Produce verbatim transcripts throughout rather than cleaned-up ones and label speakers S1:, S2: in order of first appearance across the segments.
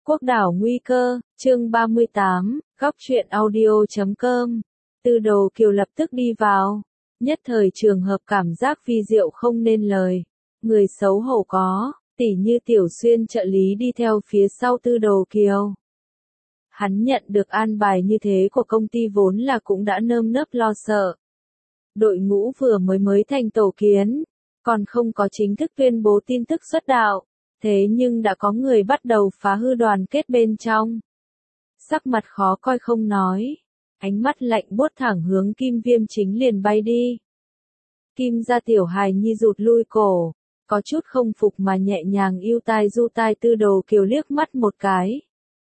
S1: Quốc đảo nguy cơ, chương ba mươi tám, góc truyện audio chấm com. Tư Đồ Kiều lập tức đi vào. Nhất thời trường hợp cảm giác vi diệu không nên lời. Người xấu hổ có, tỉ như Tiểu Xuyên trợ lý đi theo phía sau Tư Đồ Kiều. Hắn nhận được an bài như thế của công ty vốn là cũng đã nơm nớp lo sợ. Đội ngũ vừa mới mới thành tổ kiến, còn không có chính thức tuyên bố tin tức xuất đạo. Thế nhưng đã có người bắt đầu phá hư đoàn kết bên trong. Sắc mặt khó coi không nói. Ánh mắt lạnh buốt thẳng hướng Kim Viêm Chính liền bay đi. Kim gia tiểu hài nhi rụt lui cổ. Có chút không phục mà nhẹ nhàng yêu tai du tai Tư Đồ Kiều liếc mắt một cái.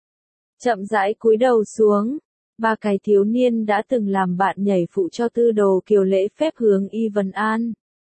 S1: Chậm rãi cúi đầu xuống. Ba cái thiếu niên đã từng làm bạn nhảy phụ cho Tư Đồ Kiều lễ phép hướng y vấn an.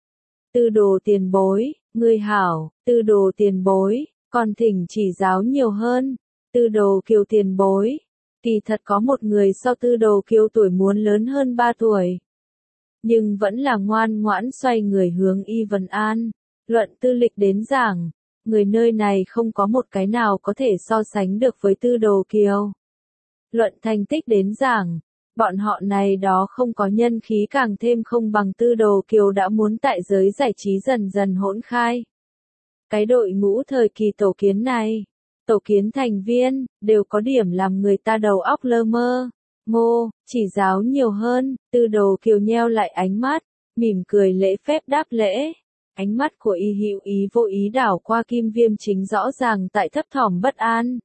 S1: Tư Đồ tiền bối, ngươi hảo, Tư Đồ tiền bối, còn thỉnh chỉ giáo nhiều hơn. Tư Đồ Kiều tiền bối, kỳ thật có một người so Tư Đồ Kiều tuổi muốn lớn hơn ba tuổi. Nhưng vẫn là ngoan ngoãn xoay người hướng y vấn an. Luận tư lịch đến giảng, người nơi này không có một cái nào có thể so sánh được với Tư Đồ Kiều. Luận thành tích đến giảng, bọn họ này đó không có nhân khí càng thêm không bằng Tư Đồ Kiều đã muốn tại giới giải trí dần dần hỗn khai. Cái đội ngũ thời kỳ tổ kiến này, tổ kiến thành viên, đều có điểm làm người ta đầu óc lơ mơ. Ngô, chỉ giáo nhiều hơn, Tư Đồ Kiều nheo lại ánh mắt, mỉm cười lễ phép đáp lễ. Ánh mắt của y hữu ý vô ý đảo qua Kim Viêm Chính rõ ràng tại thấp thỏm bất an.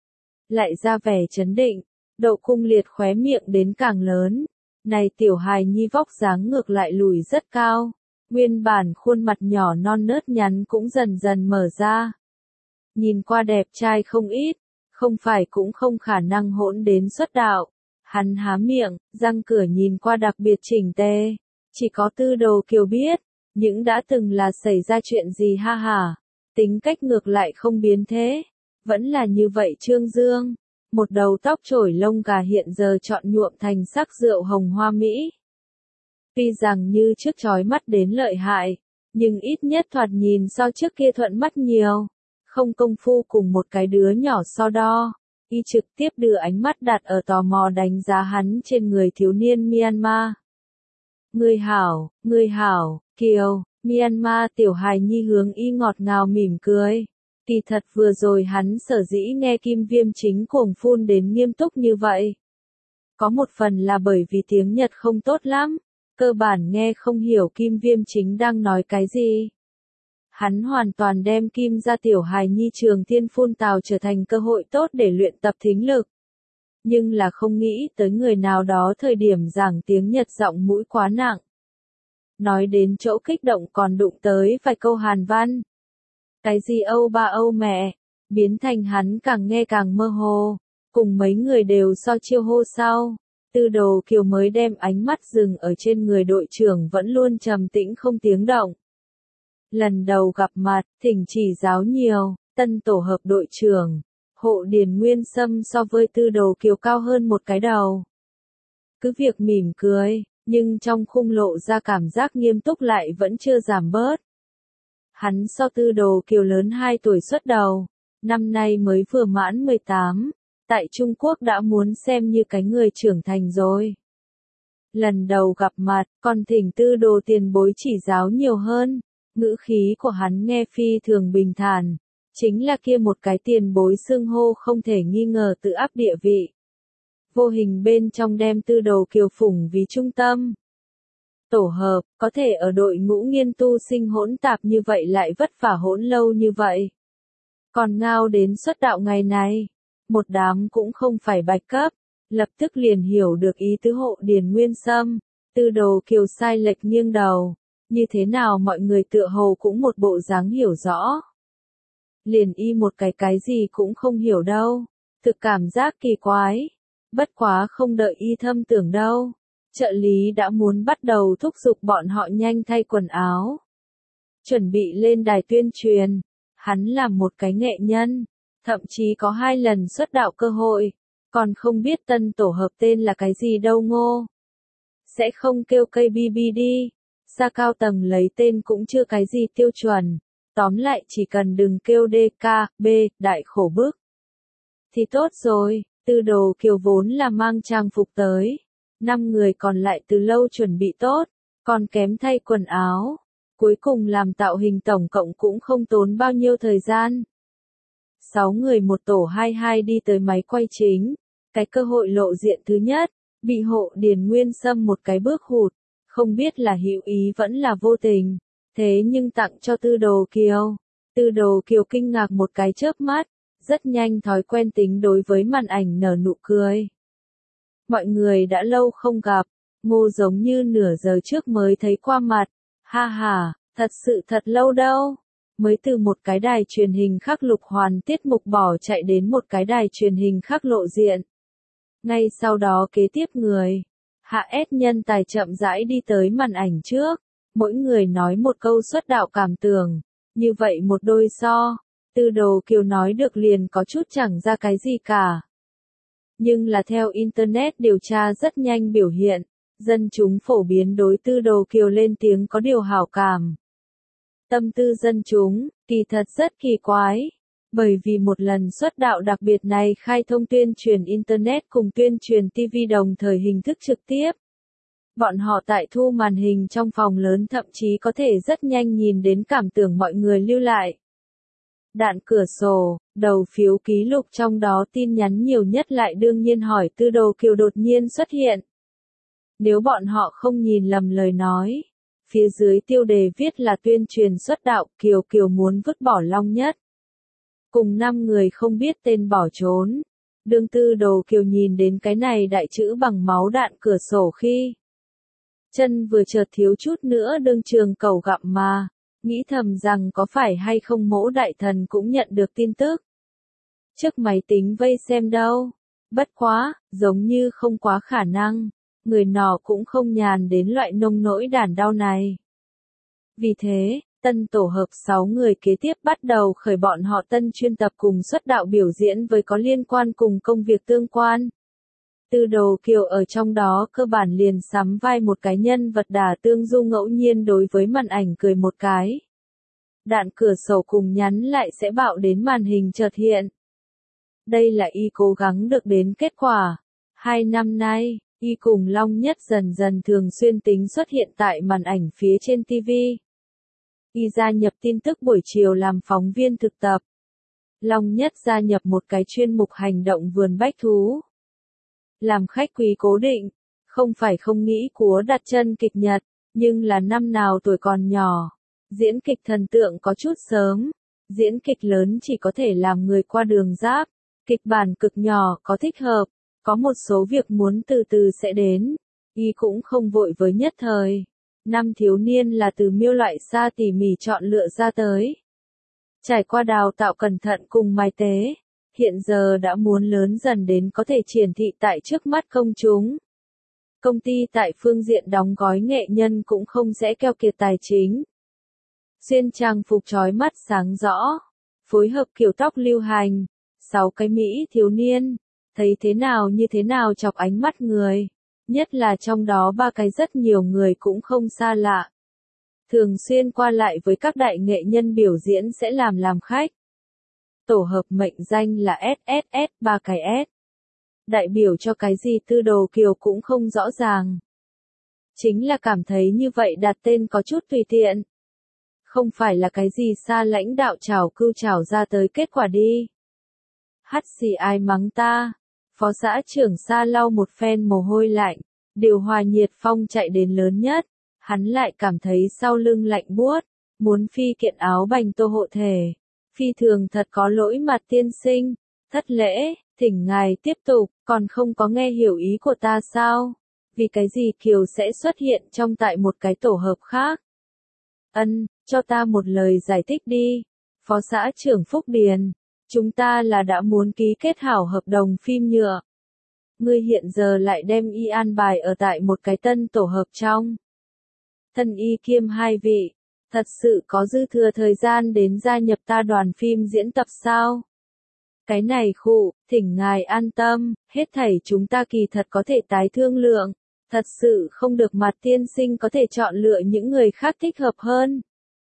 S1: Lại ra vẻ chấn định. Độ cung liệt khóe miệng đến càng lớn. Này tiểu hài nhi vóc dáng ngược lại lùi rất cao. Nguyên bản khuôn mặt nhỏ non nớt nhắn cũng dần dần mở ra. Nhìn qua đẹp trai không ít. Không phải cũng không khả năng hỗn đến xuất đạo. Hắn há miệng, răng cửa nhìn qua đặc biệt chỉnh tề. Chỉ có Tư Đồ Kiều biết. Những đã từng là xảy ra chuyện gì ha hả. Tính cách ngược lại không biến thế. Vẫn là như vậy Trương Dương. Một đầu tóc trổi lông gà hiện giờ chọn nhuộm thành sắc rượu hồng hoa mỹ. Tuy rằng như trước chói mắt đến lợi hại, nhưng ít nhất thoạt nhìn so trước kia thuận mắt nhiều. Không công phu cùng một cái đứa nhỏ so đo. Y trực tiếp đưa ánh mắt đặt ở tò mò đánh giá hắn trên người thiếu niên Myanmar. Người hảo, người hảo, Kiều, Myanmar tiểu hài nhi hướng y ngọt ngào mỉm cười. Kỳ thật vừa rồi hắn sở dĩ nghe Kim Viêm Chính cuồng phun đến nghiêm túc như vậy. Có một phần là bởi vì tiếng Nhật không tốt lắm, cơ bản nghe không hiểu Kim Viêm Chính đang nói cái gì. Hắn hoàn toàn đem Kim gia tiểu hài nhi trường thiên phun tào trở thành cơ hội tốt để luyện tập thính lực. Nhưng là không nghĩ tới người nào đó thời điểm giảng tiếng Nhật giọng mũi quá nặng. Nói đến chỗ kích động còn đụng tới vài câu Hàn văn. Cái gì âu ba âu mẹ, biến thành hắn càng nghe càng mơ hồ, cùng mấy người đều so chiêu hô sau. Tư Đồ Kiều mới đem ánh mắt dừng ở trên người đội trưởng vẫn luôn trầm tĩnh không tiếng động. Lần đầu gặp mặt, thỉnh chỉ giáo nhiều, tân tổ hợp đội trưởng, Hộ Điền Nguyên Sâm so với Tư Đồ Kiều cao hơn một cái đầu. Cứ việc mỉm cười, nhưng trong khung lộ ra cảm giác nghiêm túc lại vẫn chưa giảm bớt. Hắn so Tư Đồ Kiều lớn hai tuổi xuất đầu, năm nay mới vừa mãn mười tám, tại Trung Quốc đã muốn xem như cái người trưởng thành rồi. Lần đầu gặp mặt, còn thỉnh Tư Đồ tiền bối chỉ giáo nhiều hơn, ngữ khí của hắn nghe phi thường bình thản, chính là kia một cái tiền bối xưng hô không thể nghi ngờ tự áp địa vị. Vô hình bên trong đem Tư Đồ Kiều phủng vì trung tâm. Tổ hợp, có thể ở đội ngũ nghiên tu sinh hỗn tạp như vậy lại vất vả hỗn lâu như vậy. Còn ngao đến xuất đạo ngày này, một đám cũng không phải bạch cấp, lập tức liền hiểu được ý tứ Hộ Điền Nguyên Sâm. Tư Đồ Kiều sai lệch nghiêng đầu, như thế nào mọi người tựa hồ cũng một bộ dáng hiểu rõ. Liền y một cái cái gì cũng không hiểu đâu, thực cảm giác kỳ quái, bất quá không đợi y thâm tưởng đâu. Trợ lý đã muốn bắt đầu thúc giục bọn họ nhanh thay quần áo. Chuẩn bị lên đài tuyên truyền. Hắn là một cái nghệ nhân. Thậm chí có hai lần xuất đạo cơ hội. Còn không biết tân tổ hợp tên là cái gì đâu Ngô. Sẽ không kêu ca bê bê đi. Xa cao tầng lấy tên cũng chưa cái gì tiêu chuẩn. Tóm lại chỉ cần đừng kêu đê ca, B, đại khổ bức. Thì tốt rồi, Tư Đồ Kiều vốn là mang trang phục tới. Năm người còn lại từ lâu chuẩn bị tốt, còn kém thay quần áo. Cuối cùng làm tạo hình tổng cộng cũng không tốn bao nhiêu thời gian. Sáu người một tổ hai hai đi tới máy quay chính. Cái cơ hội lộ diện thứ nhất, bị Hộ Điền Nguyên Sâm một cái bước hụt. Không biết là hữu ý vẫn là vô tình. Thế nhưng tặng cho Tư Đồ Kiều. Tư Đồ Kiều kinh ngạc một cái chớp mắt. Rất nhanh thói quen tính đối với màn ảnh nở nụ cười. Mọi người đã lâu không gặp. Ngô giống như nửa giờ trước mới thấy qua mặt. Ha ha, thật sự thật lâu đâu. Mới từ một cái đài truyền hình khác lục hoàn tiết mục bỏ chạy đến một cái đài truyền hình khác lộ diện. Ngay sau đó kế tiếp người. Hạ S nhân tài chậm rãi đi tới màn ảnh trước. Mỗi người nói một câu xuất đạo cảm tưởng. Như vậy một đôi so. Tư Đồ Kiều nói được liền có chút chẳng ra cái gì cả. Nhưng là theo Internet điều tra rất nhanh biểu hiện. Dân chúng phổ biến đối Tư Đồ Kiều lên tiếng có điều hảo cảm. Tâm tư dân chúng, kỳ thật rất kỳ quái. Bởi vì một lần xuất đạo đặc biệt này khai thông tuyên truyền Internet cùng tuyên truyền ti vi đồng thời hình thức trực tiếp. Bọn họ tại thu màn hình trong phòng lớn thậm chí có thể rất nhanh nhìn đến cảm tưởng mọi người lưu lại. Đạn cửa sổ, đầu phiếu ký lục trong đó tin nhắn nhiều nhất lại đương nhiên hỏi Tư Đồ Kiều đột nhiên xuất hiện. Nếu bọn họ không nhìn lầm lời nói, phía dưới tiêu đề viết là tuyên truyền xuất đạo Kiều Kiều muốn vứt bỏ Long Nhất. Cùng năm người không biết tên bỏ trốn. Đương Tư Đồ Kiều nhìn đến cái này đại chữ bằng máu đạn cửa sổ khi. Chân vừa chợt thiếu chút nữa đương trường cầu gặm mà. Nghĩ thầm rằng có phải hay không Mỗ đại thần cũng nhận được tin tức. Trước máy tính vây xem đâu. Bất quá, giống như không quá khả năng. Người nọ cũng không nhàn đến loại nông nỗi đàn đau này. Vì thế, tân tổ hợp sáu người kế tiếp bắt đầu khởi bọn họ tân chuyên tập cùng xuất đạo biểu diễn với có liên quan cùng công việc tương quan. Tư Đồ Kiều ở trong đó cơ bản liền sắm vai một cái nhân vật đả tương du ngẫu nhiên đối với màn ảnh cười một cái. Đạn cửa sổ cùng nhắn lại sẽ bạo đến màn hình chợt hiện. Đây là y cố gắng được đến kết quả. Hai năm nay, y cùng Long Nhất dần dần thường xuyên tính xuất hiện tại màn ảnh phía trên ti vi. Y gia nhập tin tức buổi chiều làm phóng viên thực tập. Long Nhất gia nhập một cái chuyên mục hành động vườn bách thú. Làm khách quý cố định, không phải không nghĩ Cúa đặt chân kịch Nhật, nhưng là năm nào tuổi còn nhỏ. Diễn kịch thần tượng có chút sớm, diễn kịch lớn chỉ có thể làm người qua đường giáp, kịch bản cực nhỏ có thích hợp, có một số việc muốn từ từ sẽ đến, y cũng không vội với nhất thời. Năm thiếu niên là từ miêu loại xa tỉ mỉ chọn lựa ra tới. Trải qua đào tạo cẩn thận cùng mai tế, hiện giờ đã muốn lớn dần đến có thể triển thị tại trước mắt công chúng. Công ty tại phương diện đóng gói nghệ nhân cũng không sẽ keo kiệt tài chính. Xuyên trang phục chói mắt sáng rõ, phối hợp kiểu tóc lưu hành, sáu cái Mỹ thiếu niên, thấy thế nào như thế nào chọc ánh mắt người, nhất là trong đó ba cái rất nhiều người cũng không xa lạ. Thường xuyên qua lại với các đại nghệ nhân biểu diễn sẽ làm làm khách. Tổ hợp mệnh danh là ét ét ét, ba cái S. Đại biểu cho cái gì Tư Đồ Kiều cũng không rõ ràng. Chính là cảm thấy như vậy đặt tên có chút tùy tiện. Không phải là cái gì xa lãnh đạo trào cưu trào ra tới kết quả đi. Hắt xì ai mắng ta. Phó xã trưởng Sa lau một phen mồ hôi lạnh, điều hòa nhiệt phong chạy đến lớn nhất. Hắn lại cảm thấy sau lưng lạnh buốt, muốn phi kiện áo bành tô hộ thể. Phi thường thật có lỗi mặt tiên sinh, thất lễ, thỉnh ngài tiếp tục, còn không có nghe hiểu ý của ta sao? Vì cái gì Kiều sẽ xuất hiện trong tại một cái tổ hợp khác? Ân, cho ta một lời giải thích đi. Phó xã trưởng Phúc Điền, chúng ta là đã muốn ký kết hảo hợp đồng phim nhựa. Ngươi hiện giờ lại đem y an bài ở tại một cái tân tổ hợp trong. Thân y kiêm hai vị, thật sự có dư thừa thời gian đến gia nhập ta đoàn phim diễn tập sao? Cái này khụ, thỉnh ngài an tâm, hết thảy chúng ta kỳ thật có thể tái thương lượng. Thật sự không được mặt tiên sinh có thể chọn lựa những người khác thích hợp hơn.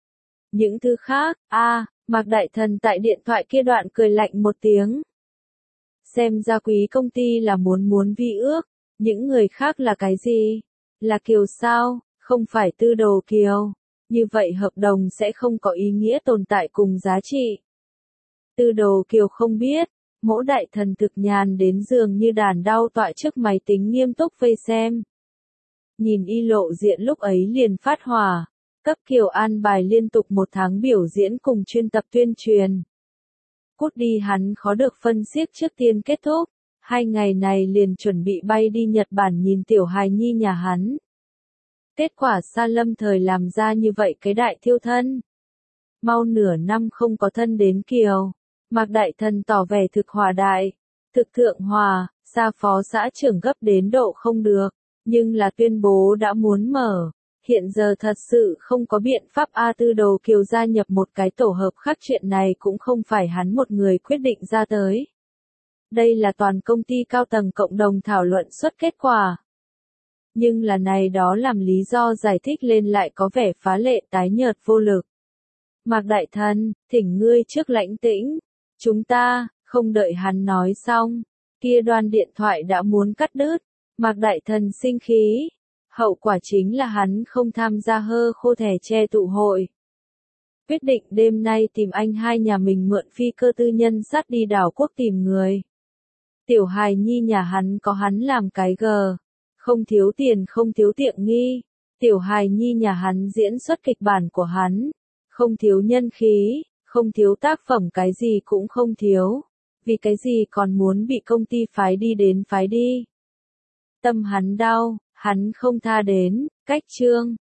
S1: Những thứ khác, a, à, Mạc Đại Thần tại điện thoại kia đoạn cười lạnh một tiếng. Xem ra quý công ty là muốn muốn vi ước, những người khác là cái gì? Là Kiều sao? Không phải Tư Đồ Kiều. Như vậy hợp đồng sẽ không có ý nghĩa tồn tại cùng giá trị. Tư Đồ Kiều không biết, Mỗ đại thần thực nhàn đến giường như đàn đau tọa trước máy tính nghiêm túc vây xem. Nhìn y lộ diện lúc ấy liền phát hỏa, cấp Kiều an bài liên tục một tháng biểu diễn cùng chuyên tập tuyên truyền. Cút đi hắn khó được phân xiếc trước tiên kết thúc, hai ngày này liền chuẩn bị bay đi Nhật Bản nhìn tiểu hài nhi nhà hắn. Kết quả Sa Lâm thời làm ra như vậy cái đại thiêu thân. Mau nửa năm không có thân đến Kiều, Mạc đại thần tỏ vẻ thực hòa đại, thực thượng hòa, Sa phó xã trưởng gấp đến độ không được, nhưng là tuyên bố đã muốn mở. Hiện giờ thật sự không có biện pháp A Tư Đồ Kiều gia nhập một cái tổ hợp khác, chuyện này cũng không phải hắn một người quyết định ra tới. Đây là toàn công ty cao tầng cộng đồng thảo luận xuất kết quả. Nhưng là này đó làm lý do giải thích lên lại có vẻ phá lệ tái nhợt vô lực. Mạc đại thần, thỉnh ngươi trước lãnh tĩnh. Chúng ta, không đợi hắn nói xong. Kia đoan điện thoại đã muốn cắt đứt. Mạc đại thần sinh khí. Hậu quả chính là hắn không tham gia hơ khô thẻ tre tụ hội. Quyết định đêm nay tìm anh hai nhà mình mượn phi cơ tư nhân sát đi đảo quốc tìm người. Tiểu hài nhi nhà hắn có hắn làm cái gờ. Không thiếu tiền không thiếu tiện nghi. Tiểu hài nhi nhà hắn diễn xuất kịch bản của hắn. Không thiếu nhân khí, không thiếu tác phẩm, cái gì cũng không thiếu. Vì cái gì còn muốn bị công ty phái đi đến phái đi. Tâm hắn đau, hắn không tha đến, cách chương.